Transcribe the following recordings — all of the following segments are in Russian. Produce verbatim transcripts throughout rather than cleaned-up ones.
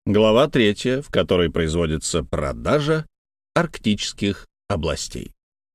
Глава третья, в которой производится продажа арктических областей.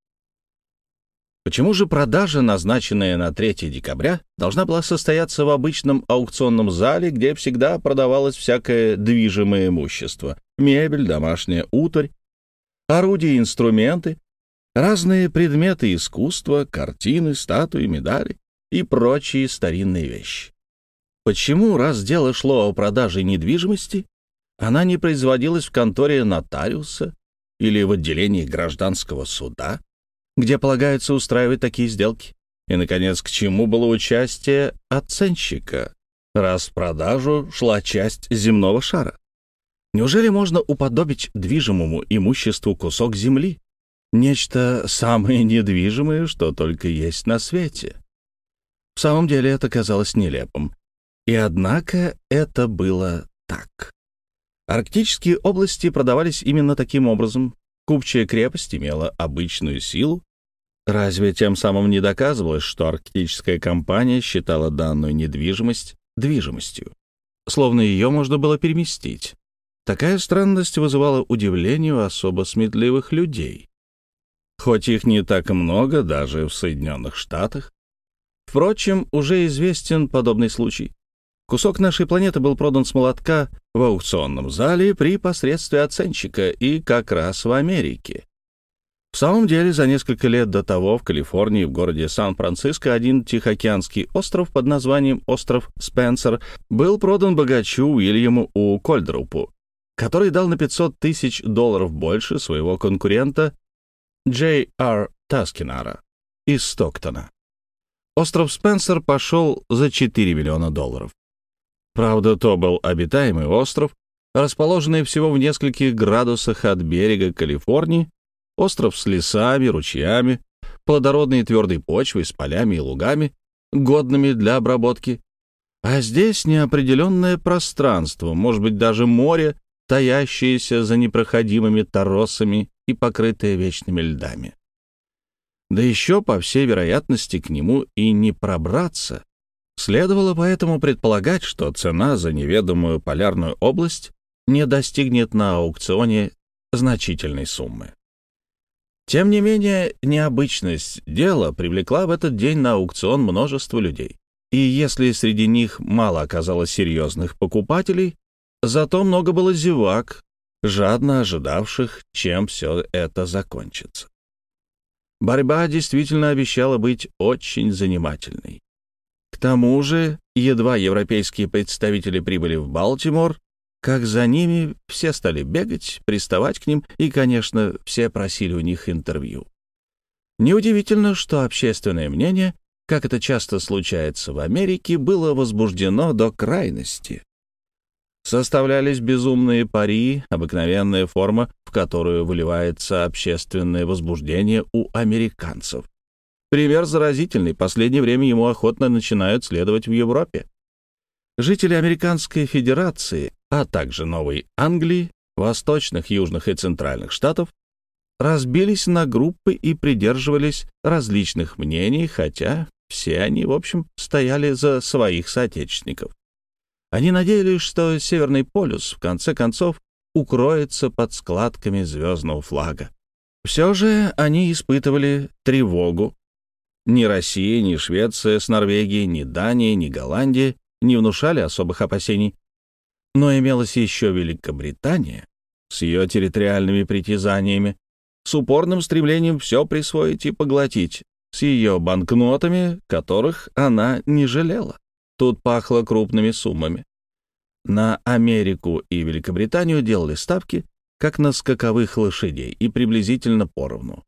Почему же продажа, назначенная на третье декабря, должна была состояться в обычном аукционном зале, где всегда продавалось всякое движимое имущество, мебель, домашняя утварь, орудия и инструменты, разные предметы искусства, картины, статуи, медали и прочие старинные вещи? Почему, раз дело шло о продаже недвижимости, она не производилась в конторе нотариуса или в отделении гражданского суда, где полагается устраивать такие сделки? И, наконец, к чему было участие оценщика, раз в продажу шла часть земного шара? Неужели можно уподобить движимому имуществу кусок земли? Нечто самое недвижимое, что только есть на свете. В самом деле это казалось нелепым. И однако это было так. Арктические области продавались именно таким образом. Купчая крепость имела обычную силу. Разве тем самым не доказывалось, что арктическая компания считала данную недвижимость движимостью? Словно ее можно было переместить. Такая странность вызывала удивление у особо сметливых людей. Хоть их не так много даже в Соединенных Штатах. Впрочем, уже известен подобный случай. Кусок нашей планеты был продан с молотка в аукционном зале при посредстве оценщика и как раз в Америке. В самом деле, за несколько лет до того в Калифорнии, в городе Сан-Франциско, один тихоокеанский остров под названием остров Спенсер был продан богачу Уильяму У. Кольдрупу, который дал на пятьсот тысяч долларов больше своего конкурента Джей Ар Таскинара из Стоктона. Остров Спенсер пошел за четыре миллиона долларов. Правда, то был обитаемый остров, расположенный всего в нескольких градусах от берега Калифорнии, остров с лесами, ручьями, плодородной и твердой почвой, с полями и лугами, годными для обработки. А здесь неопределенное пространство, может быть, даже море, таящееся за непроходимыми торосами и покрытое вечными льдами. Да еще, по всей вероятности, к нему и не пробраться. Следовало поэтому предполагать, что цена за неведомую полярную область не достигнет на аукционе значительной суммы. Тем не менее, необычность дела привлекла в этот день на аукцион множество людей. И если среди них мало оказалось серьезных покупателей, зато много было зевак, жадно ожидавших, чем все это закончится. Борьба действительно обещала быть очень занимательной. К тому же, едва европейские представители прибыли в Балтимор, как за ними все стали бегать, приставать к ним, и, конечно, все просили у них интервью. Неудивительно, что общественное мнение, как это часто случается в Америке, было возбуждено до крайности. Составлялись безумные пари, обыкновенная форма, в которую выливается общественное возбуждение у американцев. Пример заразительный, в последнее время ему охотно начинают следовать в Европе. Жители Американской Федерации, а также Новой Англии, восточных, южных и центральных штатов, разбились на группы и придерживались различных мнений, хотя все они, в общем, стояли за своих соотечественников. Они надеялись, что Северный полюс, в конце концов, укроется под складками звездного флага. Все же они испытывали тревогу. Ни Россия, ни Швеция с Норвегией, ни Дания, ни Голландия не внушали особых опасений. Но имелась еще Великобритания с ее территориальными притязаниями, с упорным стремлением все присвоить и поглотить, с ее банкнотами, которых она не жалела. Тут пахло крупными суммами. На Америку и Великобританию делали ставки, как на скаковых лошадей, и приблизительно поровну.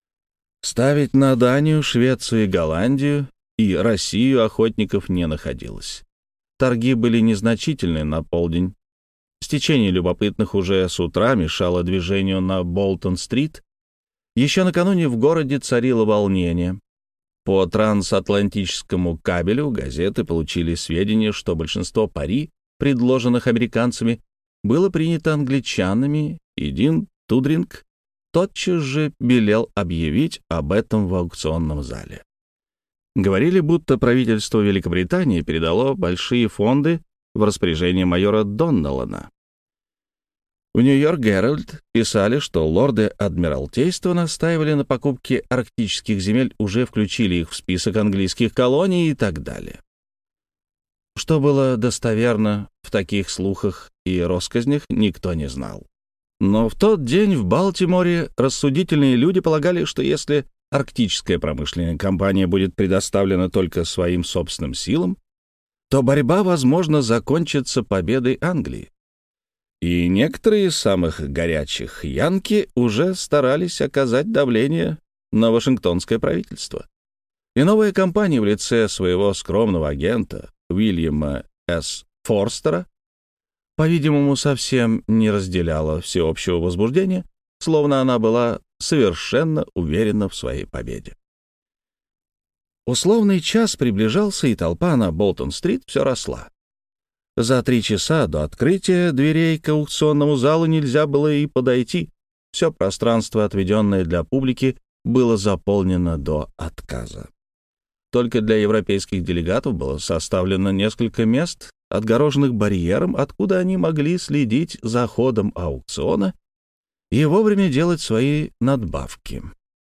Ставить на Данию, Швецию и Голландию и Россию охотников не находилось. Торги были незначительны на полдень. Стечение любопытных уже с утра мешало движению на Болтон-стрит. Еще накануне в городе царило волнение. По трансатлантическому кабелю газеты получили сведения, что большинство пари, предложенных американцами, было принято англичанами, и Дин Тудринг тотчас же велел объявить об этом в аукционном зале. Говорили, будто правительство Великобритании передало большие фонды в распоряжение майора Доннеллана. В «Нью-Йорк Геральд» писали, что лорды Адмиралтейства настаивали на покупке арктических земель, уже включили их в список английских колоний и так далее. Что было достоверно в таких слухах и россказнях, никто не знал. Но в тот день в Балтиморе рассудительные люди полагали, что если арктическая промышленная компания будет предоставлена только своим собственным силам, то борьба, возможно, закончится победой Англии. И некоторые из самых горячих янки уже старались оказать давление на вашингтонское правительство. И новая компания в лице своего скромного агента Уильяма С. Форстера, по-видимому, совсем не разделяла всеобщего возбуждения, словно она была совершенно уверена в своей победе. Условный час приближался, и толпа на Болтон-стрит все росла. За три часа до открытия дверей к аукционному залу нельзя было и подойти. Все пространство, отведенное для публики, было заполнено до отказа. Только для европейских делегатов было составлено несколько мест, отгороженных барьером, откуда они могли следить за ходом аукциона и вовремя делать свои надбавки.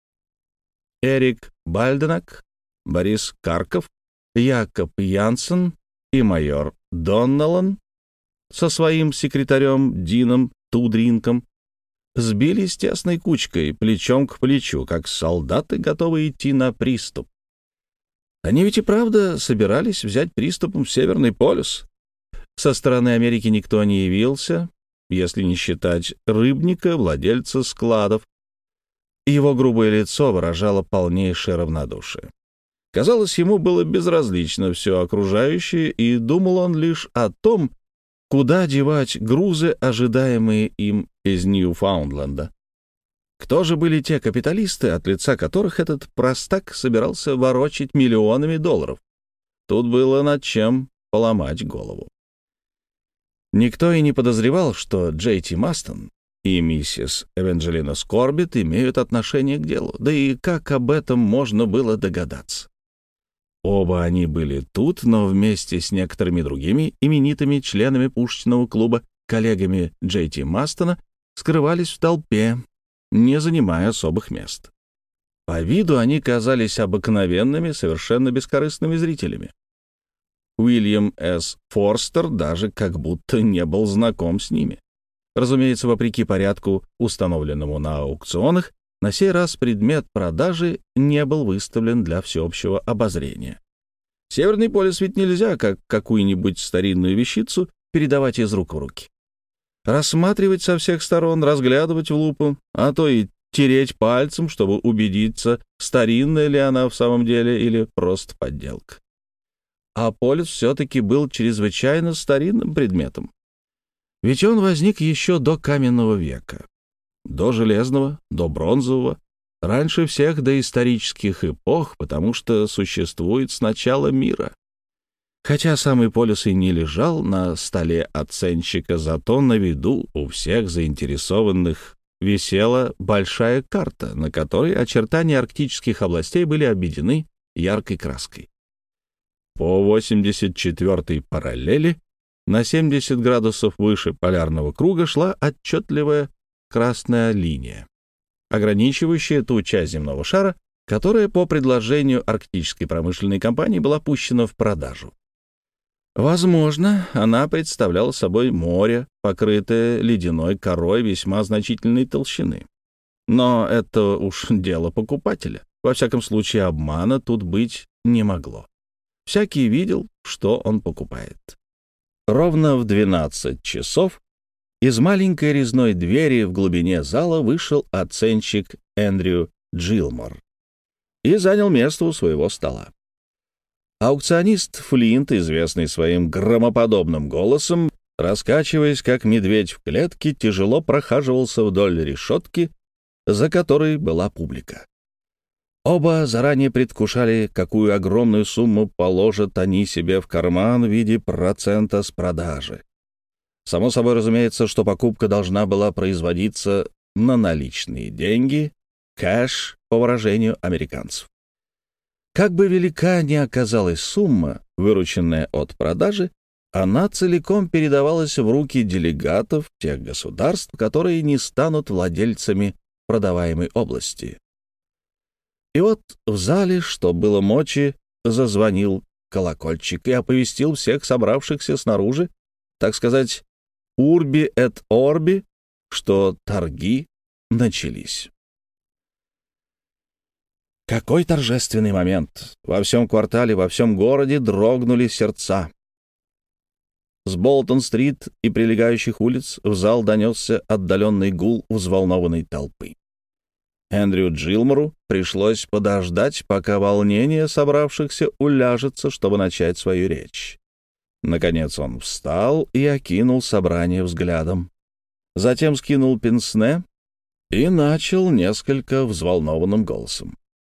Эрик Бальденак, Борис Карков, Якоб Янсен и майор Донналан со своим секретарем Дином Тудринком сбились тесной кучкой, плечом к плечу, как солдаты, готовые идти на приступ. Они ведь и правда собирались взять приступом Северный полюс. Со стороны Америки никто не явился, если не считать Рыбника, владельца складов. Его грубое лицо выражало полнейшее равнодушие. Казалось, ему было безразлично все окружающее, и думал он лишь о том, куда девать грузы, ожидаемые им из Ньюфаундленда. Кто же были те капиталисты, от лица которых этот простак собирался ворочать миллионами долларов? Тут было над чем поломать голову. Никто и не подозревал, что Джей Ти Мастон и миссис Эванджелина Скорбит имеют отношение к делу. Да и как об этом можно было догадаться? Оба они были тут, но вместе с некоторыми другими именитыми членами пушечного клуба, коллегами Джей Ти Мастона, скрывались в толпе, не занимая особых мест. По виду они казались обыкновенными, совершенно бескорыстными зрителями. Уильям С. Форстер даже как будто не был знаком с ними. Разумеется, вопреки порядку, установленному на аукционах, на сей раз предмет продажи не был выставлен для всеобщего обозрения. Северный полюс ведь нельзя, как какую-нибудь старинную вещицу, передавать из рук в руки. Рассматривать со всех сторон, разглядывать в лупу, а то и тереть пальцем, чтобы убедиться, старинная ли она в самом деле или просто подделка. А полюс все-таки был чрезвычайно старинным предметом. Ведь он возник еще до каменного века, до железного, до бронзового, раньше всех доисторических эпох, потому что существует с начала мира. Хотя самый полюс и не лежал на столе оценщика, зато на виду у всех заинтересованных висела большая карта, на которой очертания арктических областей были обведены яркой краской. По восемьдесят четвёртой параллели на семьдесят градусов выше полярного круга шла отчетливая красная линия, ограничивающая ту часть земного шара, которая по предложению арктической промышленной компании была пущена в продажу. Возможно, она представляла собой море, покрытое ледяной корой весьма значительной толщины. Но это уж дело покупателя. Во всяком случае, обмана тут быть не могло. Всякий видел, что он покупает. Ровно в двенадцать часов из маленькой резной двери в глубине зала вышел оценщик Эндрю Джилмор и занял место у своего стола. Аукционист Флинт, известный своим громоподобным голосом, раскачиваясь, как медведь в клетке, тяжело прохаживался вдоль решетки, за которой была публика. Оба заранее предвкушали, какую огромную сумму положат они себе в карман в виде процента с продажи. Само собой разумеется, что покупка должна была производиться на наличные деньги, кэш, по выражению американцев. Как бы велика ни оказалась сумма, вырученная от продажи, Она целиком передавалась в руки делегатов тех государств, которые не станут владельцами продаваемой области. И вот в зале, что было мочи, зазвонил колокольчик и оповестил всех собравшихся снаружи, так сказать, урби эт орби, что торги начались. Какой торжественный момент! Во всем квартале, во всем городе дрогнули сердца. С Болтон-стрит и прилегающих улиц в зал донесся отдаленный гул взволнованной толпы. Эндрю Джилмору пришлось подождать, пока волнение собравшихся уляжется, чтобы начать свою речь. Наконец он встал и окинул собрание взглядом. Затем скинул пенсне и начал несколько взволнованным голосом.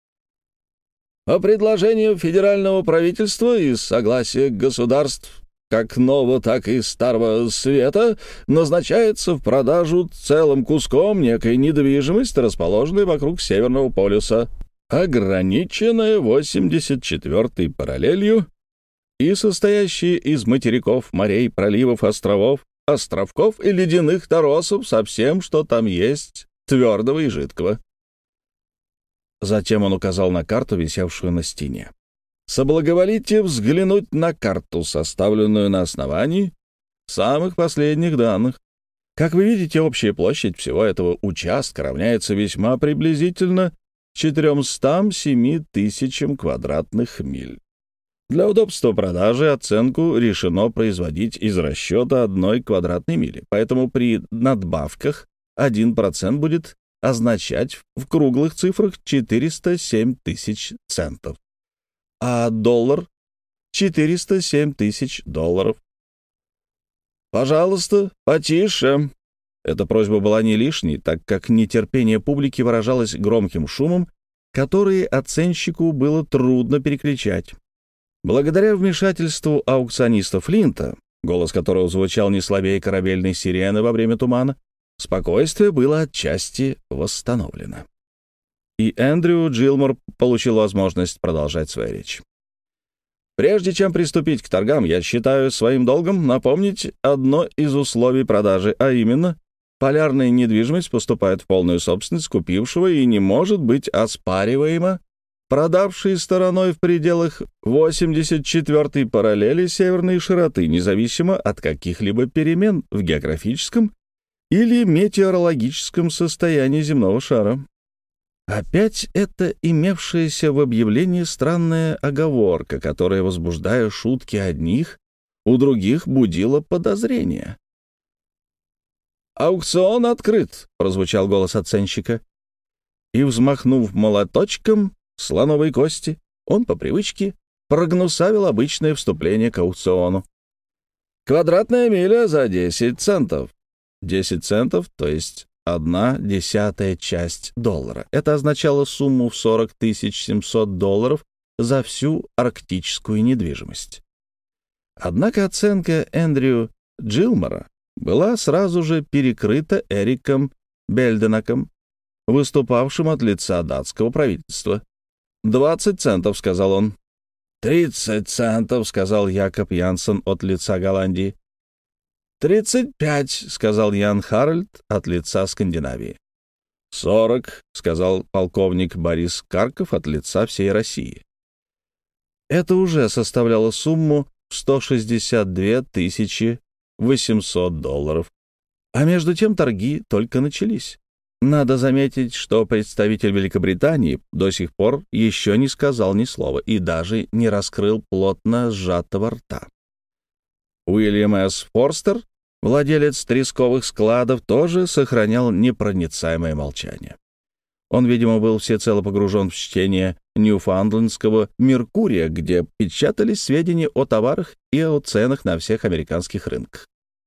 По предложению федерального правительства и согласия государств как нового, так и старого света назначается в продажу целым куском некой недвижимость, расположенной вокруг Северного полюса, ограниченная восемьдесят четвёртой параллелью и состоящая из материков, морей, проливов, островов, островков и ледяных торосов со всем, что там есть, твердого и жидкого. Затем он указал на карту, висевшую на стене. Соблаговолите взглянуть на карту, составленную на основании самых последних данных. Как вы видите, общая площадь всего этого участка равняется весьма приблизительно четырёмстам семи тысячам квадратных миль. Для удобства продажи оценку решено производить из расчета одной квадратной мили, поэтому при надбавках один процент будет означать в круглых цифрах четыреста семь тысяч центов. А доллар — четыреста семь тысяч долларов. «Пожалуйста, потише». Эта просьба была не лишней, так как нетерпение публики выражалось громким шумом, который оценщику было трудно перекричать. Благодаря вмешательству аукциониста Флинта, голос которого звучал не слабее корабельной сирены во время тумана, спокойствие было отчасти восстановлено. И Эндрю Джилмор получил возможность продолжать свою речь. Прежде чем приступить к торгам, я считаю своим долгом напомнить одно из условий продажи, а именно, полярная недвижимость поступает в полную собственность купившего и не может быть оспариваема продавшей стороной в пределах восемьдесят четвёртой параллели северной широты, независимо от каких-либо перемен в географическом или метеорологическом состоянии земного шара. Опять это имевшаяся в объявлении странная оговорка, которая, возбуждая шутки одних, у других будила подозрения. «Аукцион открыт», — прозвучал голос оценщика. И, взмахнув молоточком слоновой кости, он по привычке прогнусавил обычное вступление к аукциону. «Квадратная миля за десять центов». десять центов, то есть одна десятая часть доллара. Это означало сумму в сорок тысяч семьсот долларов за всю арктическую недвижимость. Однако оценка Эндрю Джилмора была сразу же перекрыта Эриком Бельденаком, выступавшим от лица датского правительства. «Двадцать центов», — сказал он. «Тридцать центов», — сказал Якоб Янсен от лица Голландии. «Тридцать пять», — сказал Ян Харальд от лица Скандинавии. «Сорок», — сказал полковник Борис Карков от лица всей России. Это уже составляло сумму в сто шестьдесят две тысячи восемьсот долларов. А между тем торги только начались. Надо заметить, что представитель Великобритании до сих пор еще не сказал ни слова и даже не раскрыл плотно сжатого рта. Уильям С. Форстер, владелец тресковых складов, тоже сохранял непроницаемое молчание. Он, видимо, был всецело погружен в чтение Ньюфаундлендского «Меркурия», где печатались сведения о товарах и о ценах на всех американских рынках.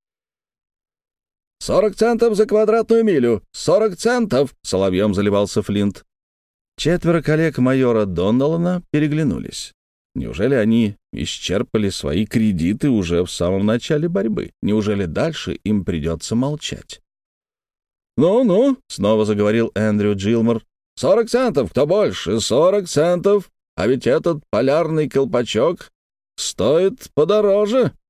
«Сорок центов за квадратную милю! Сорок центов!» — соловьем заливался Флинт. Четверо коллег майора Доналана переглянулись. Неужели они исчерпали свои кредиты уже в самом начале борьбы? Неужели дальше им придется молчать? «Ну-ну», — снова заговорил Эндрю Джилмор, — «сорок центов, кто больше? Сорок центов! А ведь этот полярный колпачок стоит подороже».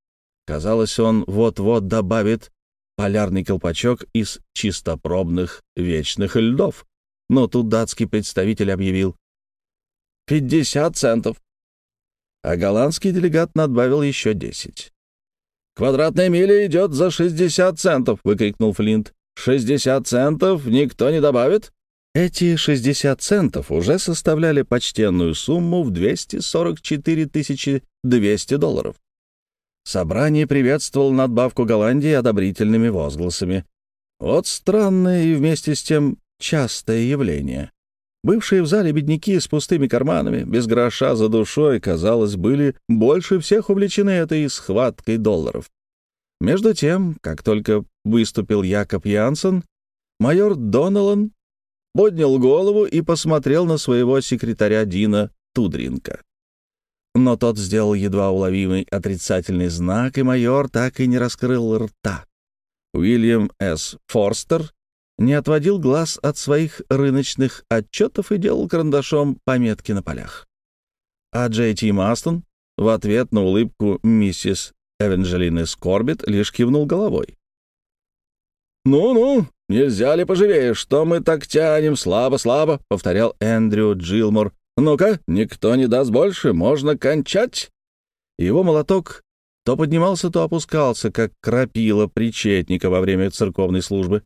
Казалось, он вот-вот добавит полярный колпачок из чистопробных вечных льдов. Но тут датский представитель объявил «пятьдесят центов», а голландский делегат надбавил еще десять. «Квадратная миля идет за шестьдесят центов!» — выкрикнул Флинт. «шестьдесят центов никто не добавит?» Эти шестьдесят центов уже составляли почтенную сумму в двести сорок четыре тысячи двести долларов. Собрание приветствовало надбавку Голландии одобрительными возгласами. Вот странное и вместе с тем частое явление. Бывшие в зале бедняки с пустыми карманами, без гроша за душой, казалось, были больше всех увлечены этой схваткой долларов. Между тем, как только выступил Якоб Янсен, майор Доналан поднял голову и посмотрел на своего секретаря Дина Тудринка. Но тот сделал едва уловимый отрицательный знак, и майор так и не раскрыл рта. Уильям С. Форстер не отводил глаз от своих рыночных отчетов и делал карандашом пометки на полях. А Джей Ти Мастон в ответ на улыбку миссис Эванжелины Скорбит лишь кивнул головой. «Ну-ну, нельзя ли поживее, что мы так тянем, слабо-слабо», — повторял Эндрю Джилмор. «Ну-ка, никто не даст больше, можно кончать». Его молоток то поднимался, то опускался, как крапила причетника во время церковной службы.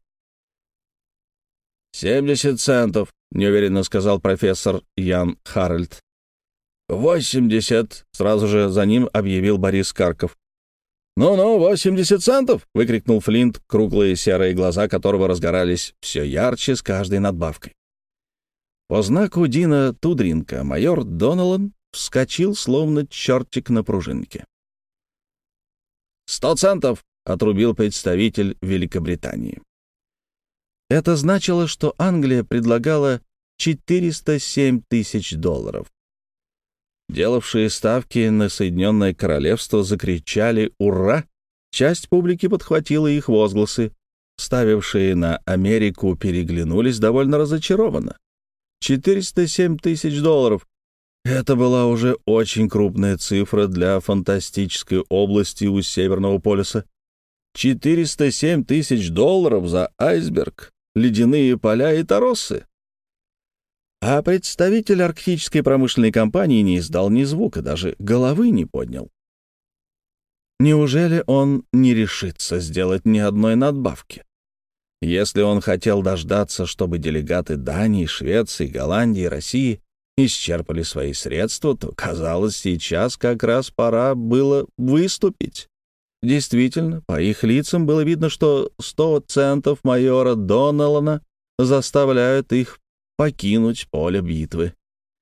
«Семьдесят центов», — неуверенно сказал профессор Ян Харальд. «Восемьдесят», — сразу же за ним объявил Борис Карков. «Ну-ну, восемьдесят центов!» — выкрикнул Флинт, круглые серые глаза которого разгорались все ярче с каждой надбавкой. По знаку Дина Тудринка майор Доналан вскочил, словно чертик на пружинке. «Сто центов!» — отрубил представитель Великобритании. Это значило, что Англия предлагала четыреста семь тысяч долларов. Делавшие ставки на Соединенное Королевство закричали «Ура!». Часть публики подхватила их возгласы. Ставившие на Америку переглянулись довольно разочарованно. четыреста семь тысяч долларов. Это была уже очень крупная цифра для фантастической области у Северного полюса. четыреста семь тысяч долларов за айсберг, ледяные поля и тороссы. А представитель арктической промышленной компании не издал ни звука, даже головы не поднял. Неужели он не решится сделать ни одной надбавки? Если он хотел дождаться, чтобы делегаты Дании, Швеции, Голландии, России исчерпали свои средства, то, казалось, сейчас как раз пора было выступить. Действительно, по их лицам было видно, что сто центов майора Доналана заставляют их покинуть поле битвы.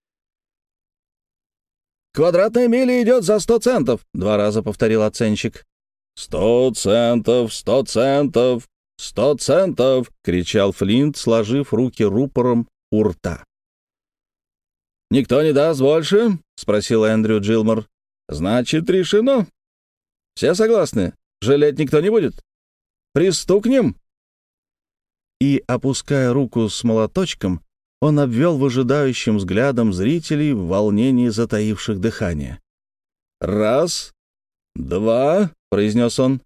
«Квадратная миля идет за сто центов», — два раза повторил оценщик. «Сто центов, сто центов, сто центов», — кричал Флинт, сложив руки рупором у рта. «Никто не даст больше?» — спросил Эндрю Джилмор. «Значит, решено. Все согласны? Жалеть никто не будет? Пристукнем?» И, опуская руку с молоточком, он обвел выжидающим взглядом зрителей в волнении затаивших дыхание. «Раз, два», — произнес он.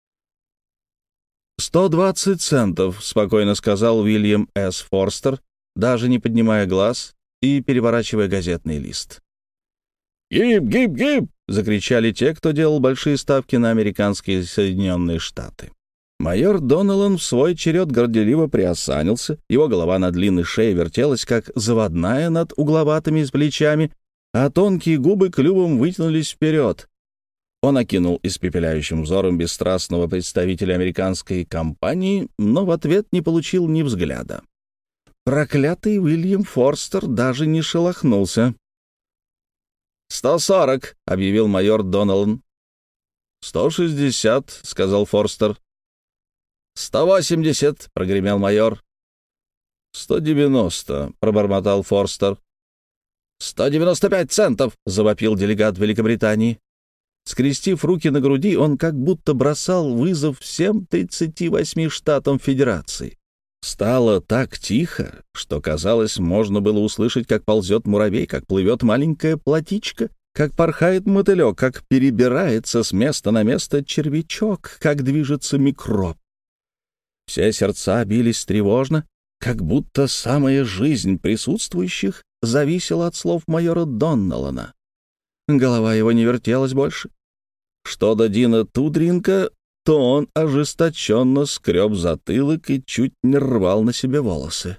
«Сто двадцать центов», — спокойно сказал Уильям С. Форстер, даже не поднимая глаз и переворачивая газетный лист. «Гиб, гиб, гиб!» — закричали те, кто делал большие ставки на американские Соединенные Штаты. Майор Доналан в свой черед горделиво приосанился, его голова на длинной шее вертелась, как заводная над угловатыми плечами, а тонкие губы клювом вытянулись вперед. Он окинул испепеляющим взором бесстрастного представителя американской компании, но в ответ не получил ни взгляда. Проклятый Уильям Форстер даже не шелохнулся. «Сто сорок», — объявил майор Доналан. «Сто шестьдесят», — сказал Форстер. «Сто восемьдесят», — прогремел майор. «Сто девяносто», — пробормотал Форстер. «Сто девяносто пять центов», — завопил делегат Великобритании. Скрестив руки на груди, он как будто бросал вызов всем тридцати восьми штатам Федерации. Стало так тихо, что, казалось, можно было услышать, как ползет муравей, как плывет маленькая плотичка, как порхает мотылек, как перебирается с места на место червячок, как движется микроб. Все сердца бились тревожно, как будто самая жизнь присутствующих зависела от слов майора Доннеллана. Голова его не вертелась больше. Что до Дина Тудринка, то он ожесточенно скреб затылок и чуть не рвал на себе волосы.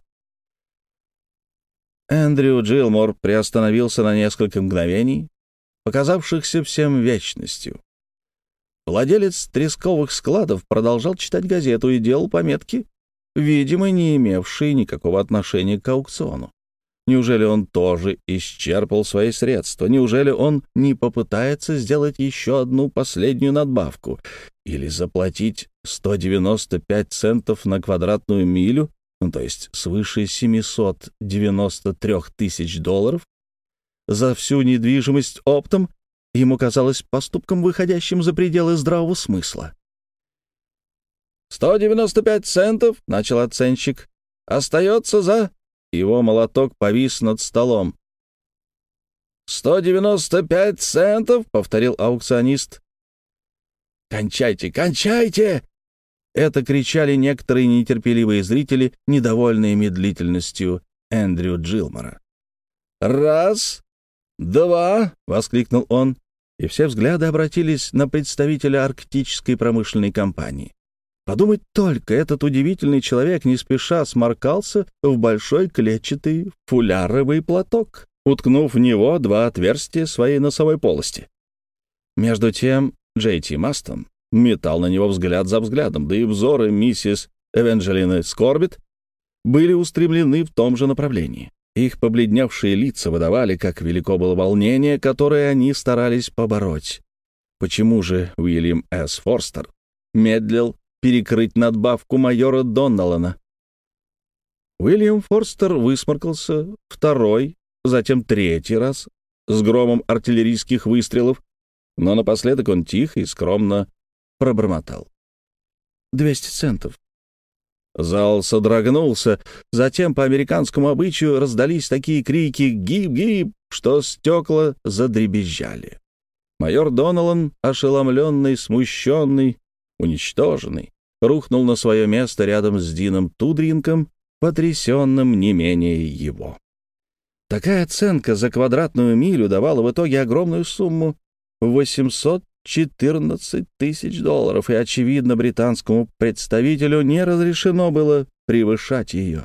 Эндрю Джилмор приостановился на несколько мгновений, показавшихся всем вечностью. Владелец тресковых складов продолжал читать газету и делал пометки, видимо, не имевшие никакого отношения к аукциону. Неужели он тоже исчерпал свои средства? Неужели он не попытается сделать еще одну последнюю надбавку или заплатить сто девяносто пять центов на квадратную милю, ну, то есть свыше семьсот девяносто три тысяч долларов, за всю недвижимость оптом? Ему казалось поступком, выходящим за пределы здравого смысла. «Сто девяносто пять центов», — начал оценщик, — «остается за...» Его молоток повис над столом. «Сто девяносто пять центов», — повторил аукционист. «Кончайте, кончайте!» Это кричали некоторые нетерпеливые зрители, недовольные медлительностью Эндрю Джилмора. «Раз, два!» — воскликнул он, и все взгляды обратились на представителя арктической промышленной компании. Подумать только, этот удивительный человек не спеша сморкался в большой клетчатый фуляровый платок, уткнув в него два отверстия своей носовой полости. Между тем Джей Ти Мастон метал на него взгляд за взглядом, да и взоры миссис Эванжелины Скорбит были устремлены в том же направлении. Их побледневшие лица выдавали, как велико было волнение, которое они старались побороть. Почему же Уильям С. Форстер медлил перекрыть надбавку майора Доннеллана? Уильям Форстер высморкался второй, затем третий раз с громом артиллерийских выстрелов, но напоследок он тихо и скромно пробормотал: «Двести центов». Зал содрогнулся, затем по американскому обычаю раздались такие крики «Гиб-гиб!», что стекла задребезжали. Майор Доннеллан, ошеломленный, смущенный, уничтоженный, рухнул на свое место рядом с Дином Тудринком, потрясенным не менее его. Такая оценка за квадратную милю давала в итоге огромную сумму — восемьсот четырнадцать тысяч долларов, и, очевидно, британскому представителю не разрешено было превышать ее.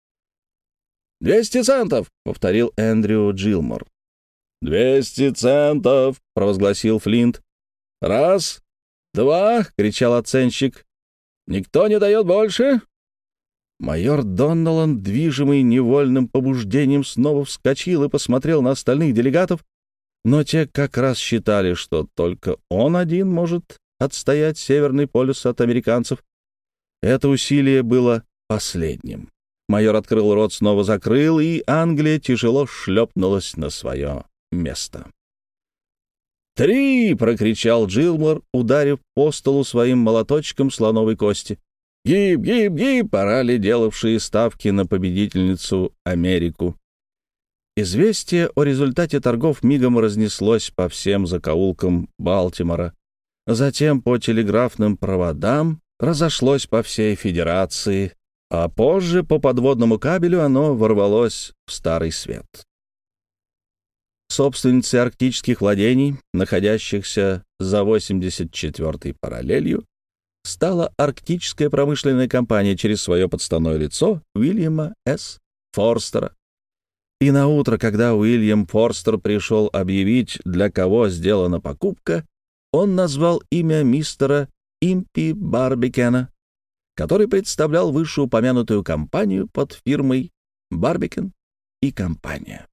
«Двести центов!» — повторил Эндрю Джилмор. «Двести центов!» — провозгласил Флинт. «Раз, два!» — кричал оценщик. «Никто не дает больше?» Майор Доннеллан, движимый невольным побуждением, снова вскочил и посмотрел на остальных делегатов, но те как раз считали, что только он один может отстоять Северный полюс от американцев. Это усилие было последним. Майор открыл рот, снова закрыл, и Англия тяжело шлепнулась на свое место. «Три!» — прокричал Джилмор, ударив по столу своим молоточком слоновой кости. «Гиб, гиб, гиб!» — орали делавшие ставки на победительницу Америку. Известие о результате торгов мигом разнеслось по всем закоулкам Балтимора. Затем по телеграфным проводам разошлось по всей Федерации, а позже по подводному кабелю оно ворвалось в Старый Свет. Собственницей арктических владений, находящихся за восемьдесят четвёртой параллелью, стала арктическая промышленная компания через свое подставное лицо Уильяма С. Форстера. И наутро, когда Уильям Форстер пришел объявить, для кого сделана покупка, он назвал имя мистера Импи Барбикена, который представлял вышеупомянутую компанию под фирмой «Барбикен и компания».